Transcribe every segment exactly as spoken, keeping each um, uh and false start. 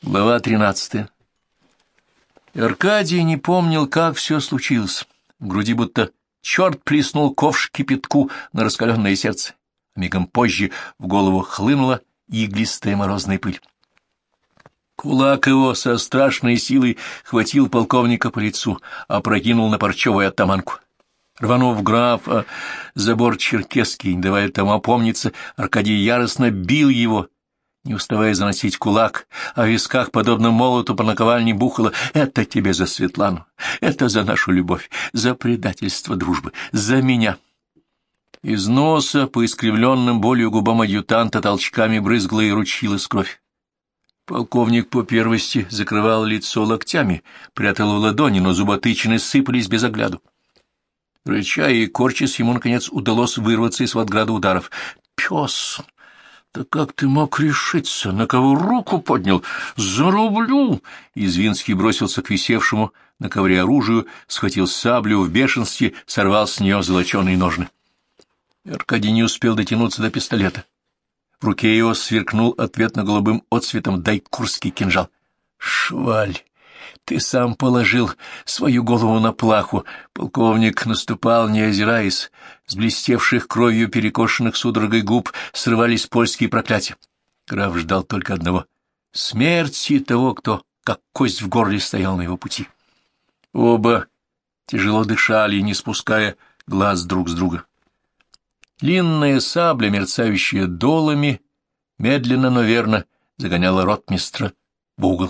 Глава тринадцатая. Аркадий не помнил, как все случилось. В груди будто черт плеснул ковш кипятку на раскаленное сердце. Мигом позже в голову хлынула иглистая морозная пыль. Кулак его со страшной силой хватил полковника по лицу, опрокинул на парчевую оттаманку. Рванув графа за борт черкесский, не давая тому опомниться, Аркадий яростно бил его, не уставая заносить кулак, а в висках, подобно молоту по наковальне, бухало: «Это тебе за Светлану, это за нашу любовь, за предательство дружбы, за меня». Из носа по искривленным болью губам адъютанта толчками брызгала и ручилась кровь. Полковник по первости закрывал лицо локтями, прятал в ладони, но зуботычины сыпались без огляду. Рыча и корчась, ему, наконец, удалось вырваться из водграда ударов. «Пес! Да как ты мог решиться? На кого руку поднял? Зарублю!» Извинский бросился к висевшему на ковре оружию, схватил саблю в бешенстве, сорвал с нее золоченые ножны. Аркадий не успел дотянуться до пистолета. В руке его сверкнул ответно голубым отсветом дайкурский кинжал. «Шваль! Ты сам положил свою голову на плаху!» Полковник наступал, не озираясь. С блестевших кровью перекошенных судорогой губ срывались польские проклятия. Граф ждал только одного — смерти того, кто, как кость в горле, стоял на его пути. Оба тяжело дышали, не спуская глаз друг с друга. Длинная сабля, мерцающая долами, медленно, но верно загоняла ротмистра в угол.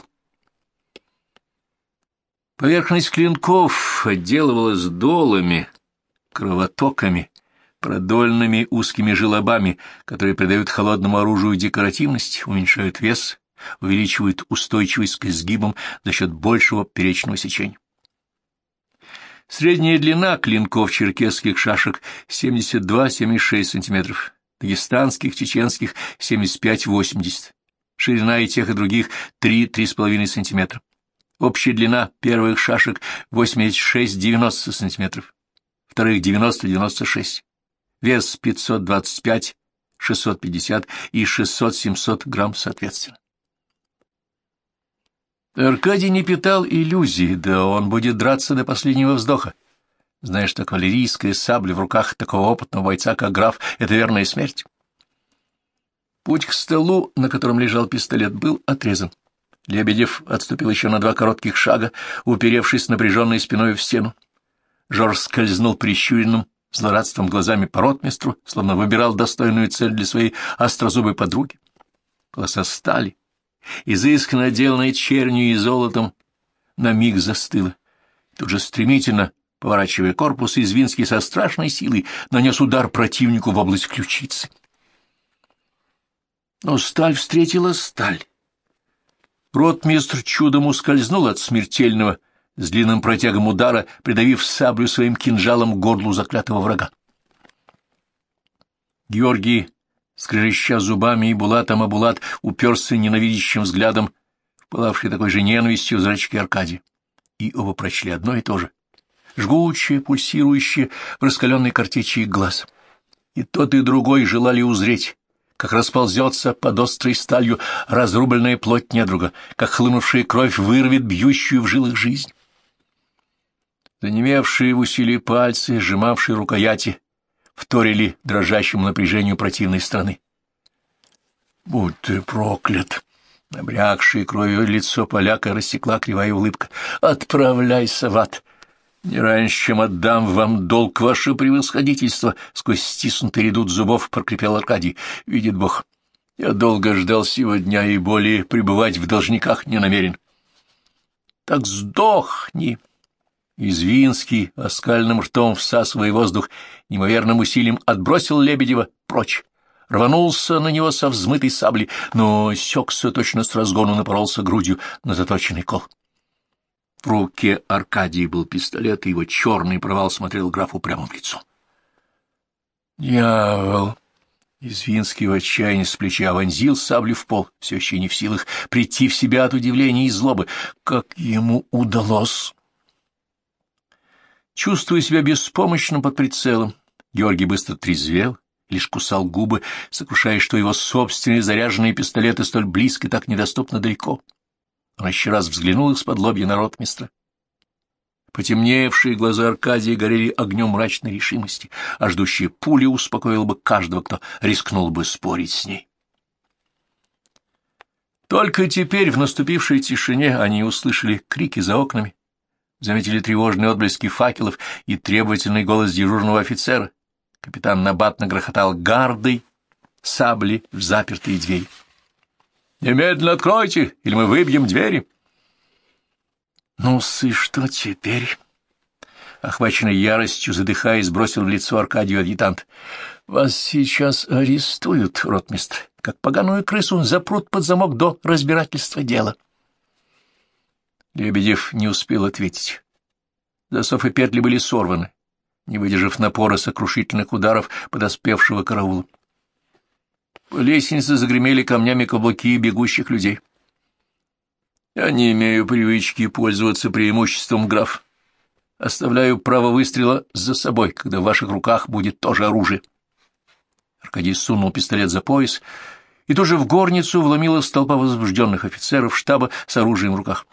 Поверхность клинков отделывалась долами, кровотоками, продольными узкими желобами, которые придают холодному оружию декоративность, уменьшают вес, увеличивают устойчивость к изгибам за счет большего поперечного сечения. Средняя длина клинков черкесских шашек семьдесят два — семьдесят шесть сантиметров, дагестанских, чеченских семьдесят пять — восемьдесят, ширина и тех и других три — три с половиной сантиметра. Общая длина первых шашек восемьдесят шесть — девяносто сантиметров, вторых девяносто — девяносто шесть, вес пятьсот двадцать пять, шестьсот пятьдесят и шестьсот — семьсот грамм соответственно. Аркадий не питал иллюзий, да он будет драться до последнего вздоха, зная, что кавалерийская сабля в руках такого опытного бойца, как граф, — это верная смерть. Путь к столу, на котором лежал пистолет, был отрезан. Лебедев отступил еще на два коротких шага, уперевшись напряженной спиной в стену. Жорж скользнул прищуренным злорадством глазами по ротмистру, словно выбирал достойную цель для своей острозубой подруги. Полоса стали, изысканно отделанная чернью и золотом, на миг застыла. Тут же стремительно, поворачивая корпус, Извинский со страшной силой нанес удар противнику в область ключицы. Но сталь встретила сталь. Ротмистр чудом ускользнул от смертельного с длинным протягом удара, придавив саблю своим кинжалом к горлу заклятого врага. Георгий, скрежеща зубами, и Булатом а Булат уперся ненавидящим взглядом в пылавший такой же ненавистью зрачки Аркадия. И оба прочли одно и то же — жгучее, пульсирующее в раскаленной картечи их глаз. И тот, и другой желали узреть, как расползется под острой сталью разрубленная плоть недруга, как хлынувшая кровь вырвет бьющую в жилах жизнь. Занемевшие в усилии пальцы, сжимавшие рукояти, вторили дрожащему напряжению противной страны. «Будь ты проклят!» Набрякшее кровью лицо поляка рассекла кривая улыбка. «Отправляйся в ад! Не раньше, чем отдам вам долг, ваше превосходительство!» Сквозь стиснутый редут зубов прокрепел Аркадий. «Видит Бог, я долго ждал сего дня и более пребывать в должниках не намерен». «Так сдохни!» Извинский, оскальным ртом всасывая воздух, неимоверным усилием отбросил Лебедева прочь. Рванулся на него со взмытой саблей, но сёкся точно с разгону, напоролся грудью на заточенный кол. В руке Аркадия был пистолет, и его черный провал смотрел графу прямо в лицо. «Дьявол!» Извинский в отчаянии с плеча вонзил саблю в пол, все еще не в силах прийти в себя от удивления и злобы. Как ему удалось! Чувствуя себя беспомощным под прицелом, Георгий быстро трезвел, лишь кусал губы, сокрушаясь, что его собственные заряженные пистолеты столь близко и так недоступно далеко. Он еще раз взглянул из-под лобья на ротмистра. Потемневшие глаза Аркадия горели огнем мрачной решимости, а ждущая пуля успокоила бы каждого, кто рискнул бы спорить с ней. Только теперь, в наступившей тишине, они услышали крики за окнами, заметили тревожные отблески факелов и требовательный голос дежурного офицера. Капитан Набат грохотал гардой сабли в запертые двери. «Немедленно откройте, или мы выбьем двери!» «Ну, и что теперь?» Охваченный яростью, задыхаясь, бросил в лицо Аркадию адъютант. «Вас сейчас арестуют, ротмистр, как поганую крысу запрут под замок до разбирательства дела». Лебедев не успел ответить. Засов и петли были сорваны, не выдержав напора сокрушительных ударов подоспевшего караула. По лестнице загремели камнями каблуки бегущих людей. «Я не имею привычки пользоваться преимуществом, граф. Оставляю право выстрела за собой, когда в ваших руках будет тоже оружие». Аркадий сунул пистолет за пояс, и тут же в горницу вломилась толпа возбужденных офицеров штаба с оружием в руках.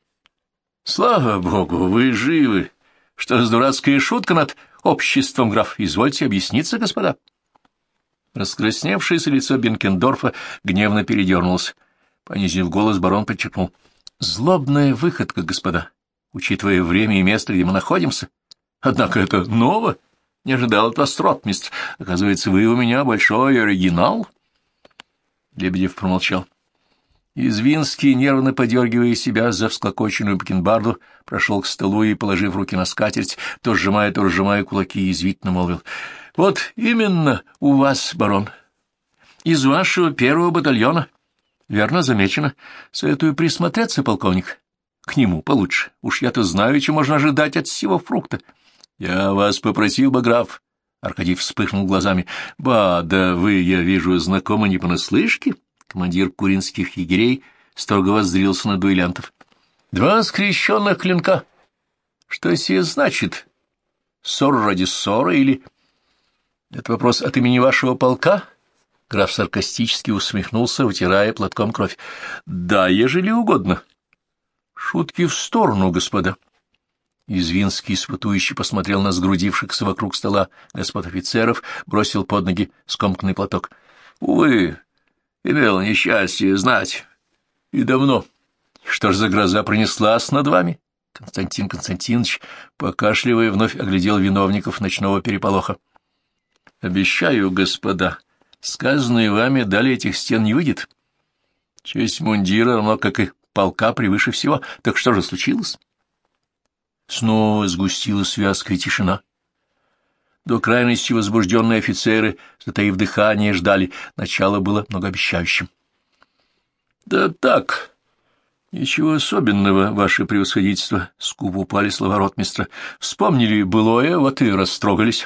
«Слава богу, вы живы! Что за дурацкая шутка над обществом, граф? Извольте объясниться, господа». Раскрасневшееся лицо Бенкендорфа гневно передернулось. Понизив голос, барон подчеркнул: «Злобная выходка, господа, учитывая время и место, где мы находимся. Однако это ново. Не ожидал от вас, ротмистр. Оказывается, вы у меня большой оригинал». Лебедев промолчал. Извинский, нервно подергивая себя за всклокоченную бакенбарду, прошел к столу и, положив руки на скатерть, то сжимая, то разжимая кулаки, язвительно молвил: «Вот именно у вас, барон, из вашего первого батальона. Верно замечено. Советую присмотреться, полковник. К нему получше. Уж я-то знаю, что можно ожидать от сего фрукта». «Я вас попросил бы, граф». Аркадий вспыхнул глазами. «Ба, да вы, я вижу, знакомы не понаслышке». Командир куринских егерей строго воззрился на дуэлянтов. «Два скрещенных клинка. Что сие значит? Ссора ради ссоры или...» «Это вопрос от имени вашего полка?» Граф саркастически усмехнулся, утирая платком кровь. «Да, ежели угодно». «Шутки в сторону, господа». Извинский испытующий посмотрел на сгрудившихся вокруг стола господ офицеров, бросил под ноги скомканный платок. «Увы, имел несчастье знать. И давно. Что ж за гроза пронеслась над вами?» Константин Константинович, покашливая, вновь оглядел виновников ночного переполоха. «Обещаю, господа, сказанное вами далее этих стен не выйдет. Честь мундира, равно как и полка, превыше всего. Так что же случилось?» Снова сгустилась вязкая тишина. До крайности возбужденные офицеры, затаив дыхание, ждали. Начало было многообещающим. «Да так, ничего особенного, ваше превосходительство», — скупо упали слова ротмистра. «Вспомнили былое, вот и растрогались».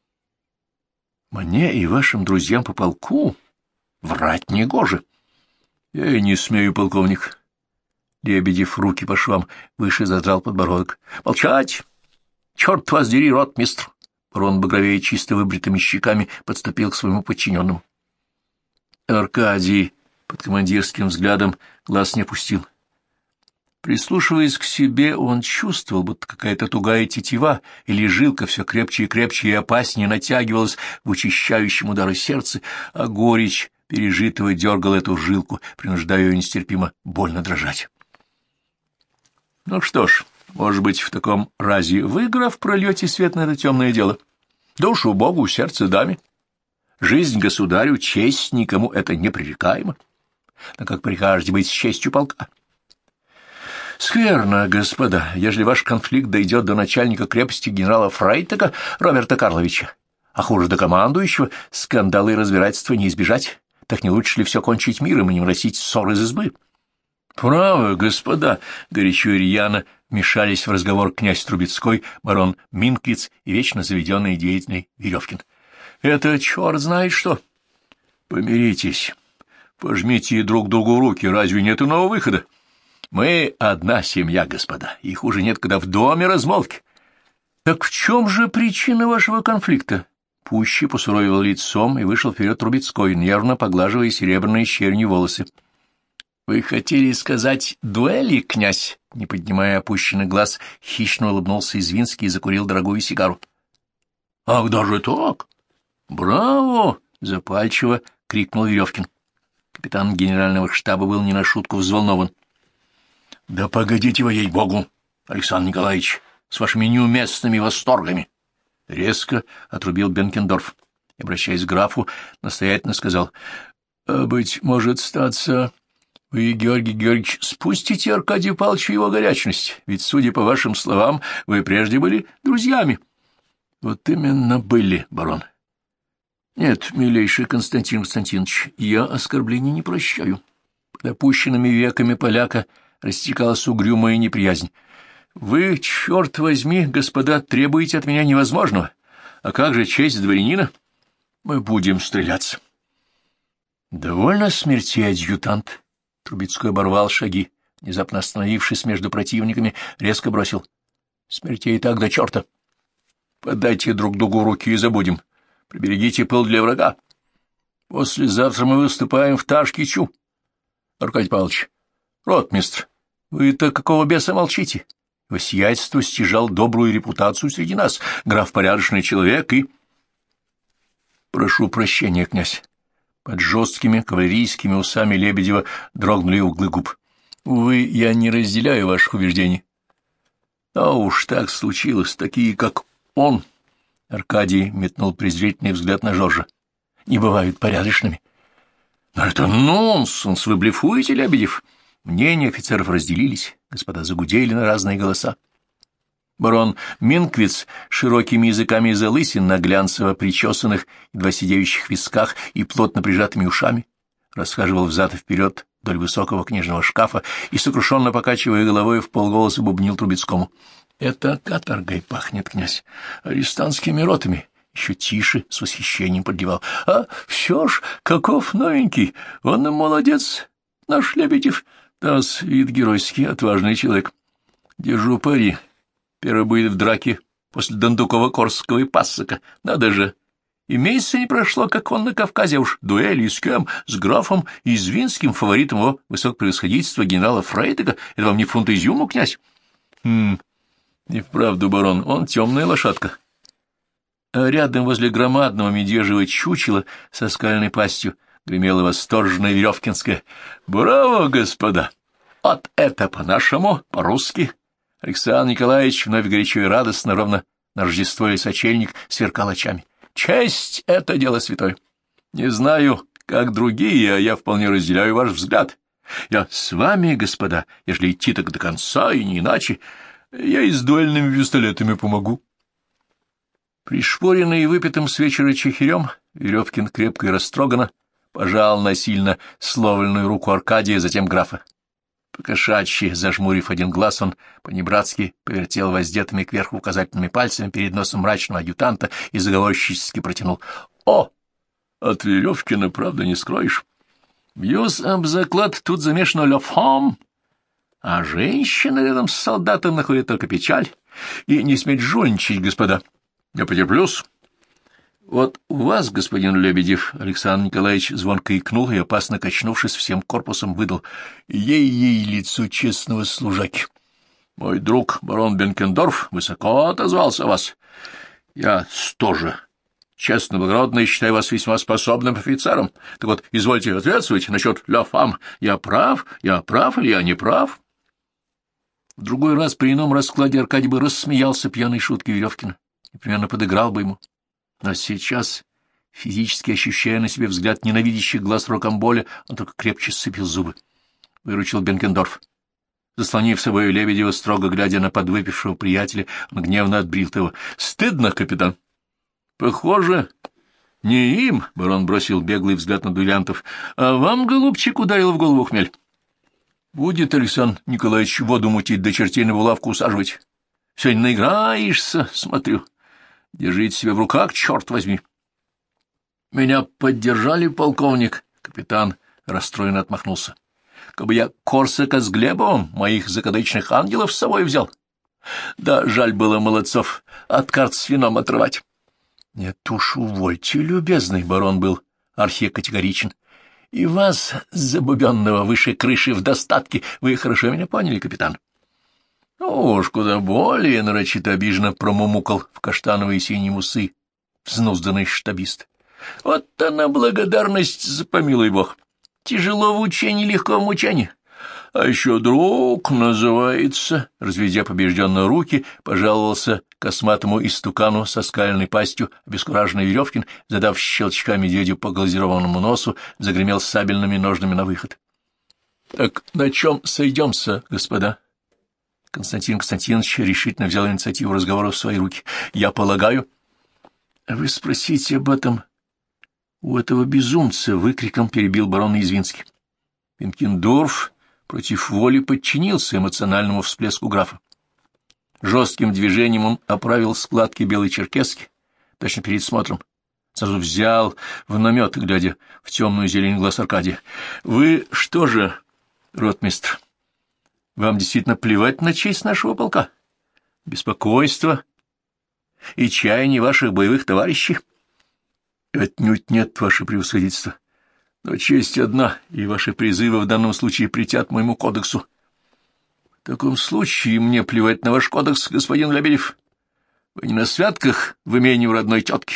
«Мне и вашим друзьям по полку врать негоже». «Я и не смею, полковник». Лебедев руки по швам выше задрал подбородок. «Молчать! Черт вас дери, ротмистр!» Барон, багровея чисто выбритыми щеками, подступил к своему подчиненному. Аркадий под командирским взглядом глаз не опустил. Прислушиваясь к себе, он чувствовал, будто какая-то тугая тетива или жилка все крепче и крепче и опаснее натягивалась в учащающем удары сердце, а горечь пережитого дергала эту жилку, принуждая ее нестерпимо больно дрожать. «Ну что ж, может быть, в таком разе вы, граф, прольете свет на это темное дело? Душу Богу, сердце даме. Жизнь государю, честь никому это непререкаемо. Но как прикажете быть с честью полка?» «Скверно, господа, ежели ваш конфликт дойдет до начальника крепости генерала Фрейтага Роберта Карловича, а хуже до командующего, скандалы и разбирательства не избежать, так не лучше ли все кончить миром и не вносить ссор из избы?» «Право, господа!» — горячо и рьяно вмешались в разговор князь Трубецкой, барон Минквиц и вечно заведенный деятельный Веревкин. «Это черт знает что!» «Помиритесь, пожмите друг другу руки, разве нет иного выхода? Мы одна семья, господа, и хуже нет, когда в доме размолвки». «Так в чем же причина вашего конфликта?» Пуще посуровил лицом и вышел вперед Трубецкой, нервно поглаживая серебряные щерни волосы. — Вы хотели сказать дуэли, князь? Не поднимая опущенный глаз, хищно улыбнулся Извинский и закурил дорогую сигару. — Ах, даже так? Браво! — запальчиво крикнул Веревкин. Капитан генерального штаба был не на шутку взволнован. — Да погодите вы, ей-богу, Александр Николаевич, с вашими неуместными восторгами! — резко отрубил Бенкендорф. И, обращаясь к графу, настоятельно сказал: — Быть может, статься... Вы, Георгий Георгиевич, спустите Аркадию Павловичу его горячность, ведь, судя по вашим словам, вы прежде были друзьями. — Вот именно были, барон. — Нет, милейший Константин Константинович, я оскорблений не прощаю. Под опущенными веками поляка растекалась угрюмая неприязнь. — Вы, черт возьми, господа, требуете от меня невозможного. А как же честь дворянина? Мы будем стреляться. — Довольно смертей, адъютант. Трубецкой оборвал шаги, внезапно остановившись между противниками, резко бросил: — Смертей так до черта! Подайте друг другу руки и забудем. Приберегите пыл для врага. Послезавтра мы выступаем в Ташкичу. Аркадий Павлович, ротмистр, вы-то какого беса молчите? Его сиятельство стяжал добрую репутацию среди нас, граф порядочный человек и... Прошу прощения, князь. Под жесткими кавалерийскими усами Лебедева дрогнули углы губ. Увы, я не разделяю ваших убеждений. А уж так случилось, такие, как он. Аркадий метнул презрительный взгляд на Жоржа. Не бывают порядочными. Но это нонсенс, вы блефуете, Лебедев? Мнения офицеров разделились, господа загудели на разные голоса. Барон Минквиц широкими языками залысин на глянцево причесанных, едва сидеющих висках и плотно прижатыми ушами расхаживал взад и вперед вдоль высокого книжного шкафа и, сокрушенно покачивая головой, вполголоса бубнил Трубецкому: — Это каторгой пахнет, князь, арестантскими ротами. Еще тише, с восхищением поддевал: — А все ж, каков новенький, он молодец, наш Лебедев. Да-с, вид геройский, отважный человек. Держу пари. Первый будет в драке после Дондукова-Корского и Пассака. Надо же! И месяца не прошло, как он на Кавказе, уж дуэли с кем? С графом Извинским, фаворитом его высокопревосходительства генерала Фрейдега. Это вам не фунт изюму, князь? Хм, и вправду, барон, он темная лошадка. А рядом возле громадного медвежьего чучела со скальной пастью гремела восторженная Веревкинская: — Браво, господа! Вот это по-нашему, по-русски! Александр Николаевич вновь горячо и радостно, ровно на Рождество или сочельник, сверкал очами. Честь — это дело святое. Не знаю, как другие, а я вполне разделяю ваш взгляд. Я с вами, господа, ежели идти так до конца и не иначе, я и с дуэльными пистолетами помогу. Пришпоренный и выпитым с вечера чехирем, Веревкин крепко и растроганно пожал насильно словленную руку Аркадия, затем графа. Покошачьи, зажмурив один глаз, он по-небратски повертел воздетыми кверху указательными пальцами перед носом мрачного адъютанта и заговорщически протянул: — О! От Веревкина, правда, не скроешь. Бьюсь об заклад, тут замешано ля фам, а женщина рядом с солдатом находит только печаль. И не сметь жульничать, господа. Я потерплюсь. Вот у вас, господин Лебедев, Александр Николаевич звонко икнул и, опасно качнувшись всем корпусом, выдал: ей-ей лицо честного служаки. Мой друг барон Бенкендорф высоко отозвался о вас. Я тоже честно, благородно считаю вас весьма способным офицером. Так вот, извольте ответствовать насчет ля фам. Я прав? Я прав или я не прав? В другой раз при ином раскладе Аркадий бы рассмеялся пьяной шутки Веревкина и примерно подыграл бы ему. Но сейчас, физически ощущая на себе взгляд ненавидящих глаз Рокамболя, он только крепче сцепил зубы. Выручил Бенкендорф. Заслонив собой Лебедева, строго глядя на подвыпившего приятеля, он гневно отбрил того: — Стыдно, капитан! — Похоже, не им, — барон бросил беглый взгляд на дуэлянтов, — а вам, голубчик, ударил в голову хмель. Будет, Александр Николаевич, воду мутить, да чертей на булавку усаживать. Сегодня наиграешься, смотрю. Держите себя в руках, черт возьми. Меня поддержали, полковник. Капитан расстроенно отмахнулся. Кабы я Корсака с Глебовым, моих закадычных ангелов с собой взял. Да, жаль было молодцов от карт с вином отрывать. Нет уж, увольте, любезный, барон был архикатегоричен. И вас, забубенного выше крыши в достатке, вы хорошо меня поняли, капитан? Ну уж куда более нарочито обиженно промумукал в каштановые синие усы взнузданный штабист. Вот она благодарность за помилуй бог. Тяжело в учении, легко в мучении. А еще друг называется, разведя побежденно руки, пожаловался косматому истукану со скальной пастью обескураженный Веревкин, задав щелчка медведю по глазированному носу, загремел сабельными ножными на выход. — Так на чем сойдемся, господа? Константин Константинович решительно взял инициативу разговора в свои руки. — Я полагаю... — Вы спросите об этом у этого безумца, — выкриком перебил барон Извинский. Бенкендорф против воли подчинился эмоциональному всплеску графа. Жестким движением он оправил складки белой черкески, точно перед смотром. Сразу взял в намет, глядя в темную зелень глаз Аркадия. — Вы что же, ротмистр, вам действительно плевать на честь нашего полка? Беспокойство и чаяние ваших боевых товарищей? — Отнюдь нет, ваше превосходительство. Но честь одна, и ваши призывы в данном случае претят моему кодексу. В таком случае мне плевать на ваш кодекс, господин Лебедев. Вы не на святках в имении у родной тетки.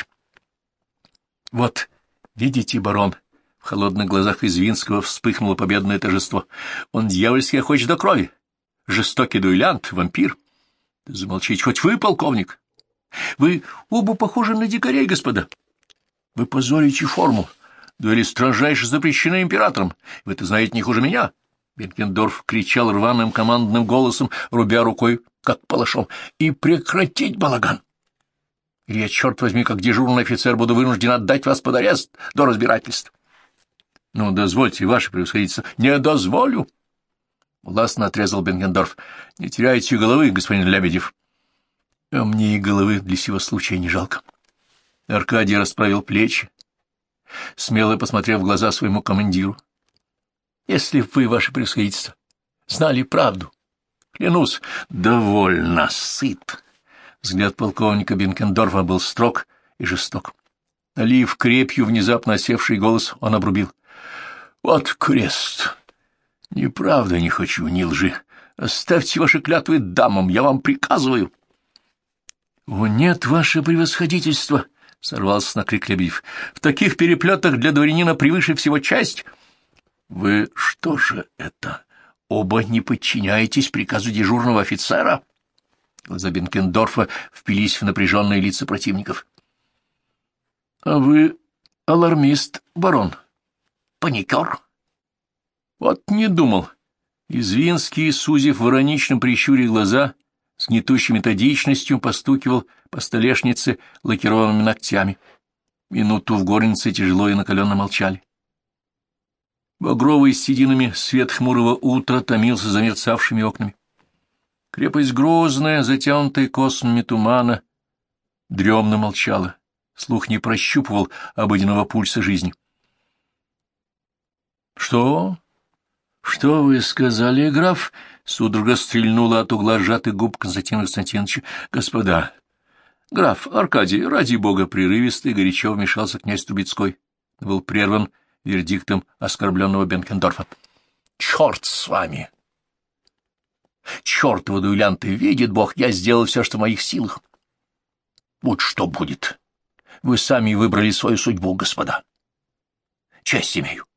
Вот, видите, барон, в холодных глазах Извинского вспыхнуло победное торжество. Он дьявольски охочет до крови. Жестокий дуэлянт, вампир. Да замолчите хоть вы, полковник. Вы оба похожи на дикарей, господа. Вы позорите форму. Дуэли строжайше запрещены императором. Вы это знаете не хуже меня. Бенкендорф кричал рваным командным голосом, рубя рукой, как палашом. И прекратить балаган! Или я, черт возьми, как дежурный офицер, буду вынужден отдать вас под арест до разбирательств. Ну, дозвольте, ваше превосходительство. Не дозволю. Властно отрезал Бенкендорф. Не теряйте головы, господин Лебедев. А мне и головы для сего случая не жалко. Аркадий расправил плечи, смело посмотрев в глаза своему командиру. — Если б вы, ваше превосходительство, знали правду, клянусь, довольно сыт. Взгляд полковника Бенкендорфа был строг и жесток. Налив крепью внезапно осевший голос, он обрубил. — Вот крест! Ни правды не хочу, ни лжи. Оставьте ваши клятвы дамам, я вам приказываю. — О, нет, ваше превосходительство! — сорвался на крик Лебедев. — В таких переплетах для дворянина превыше всего честь. — Вы что же это? Оба не подчиняетесь приказу дежурного офицера? Глаза Бенкендорфа впились в напряженные лица противников. — А вы алармист, барон? Паникер? — Вот не думал. Извинский, сузив в ироничном прищуре глаза, с гнетущей методичностью постукивал по столешнице лакированными ногтями. Минуту в горнице тяжело и накаленно молчали. Багровый с сединами свет хмурого утра томился за мерцавшими окнами. Крепость грозная, затянутая космами тумана, дремно молчала. Слух не прощупывал обыденного пульса жизни. — Что? Что вы сказали, граф? Судорога стрельнула от угла сжатых губ Константина Константиновича. — Господа! Граф, Аркадий, ради бога, прерывисто и горячо вмешался князь Трубецкой. Был прерван вердиктом оскорбленного Бенкендорфа. — Черт с вами! Чертова дуэлянты! Видит бог, я сделал все, что в моих силах. Вот что будет. Вы сами выбрали свою судьбу, господа. Честь имею.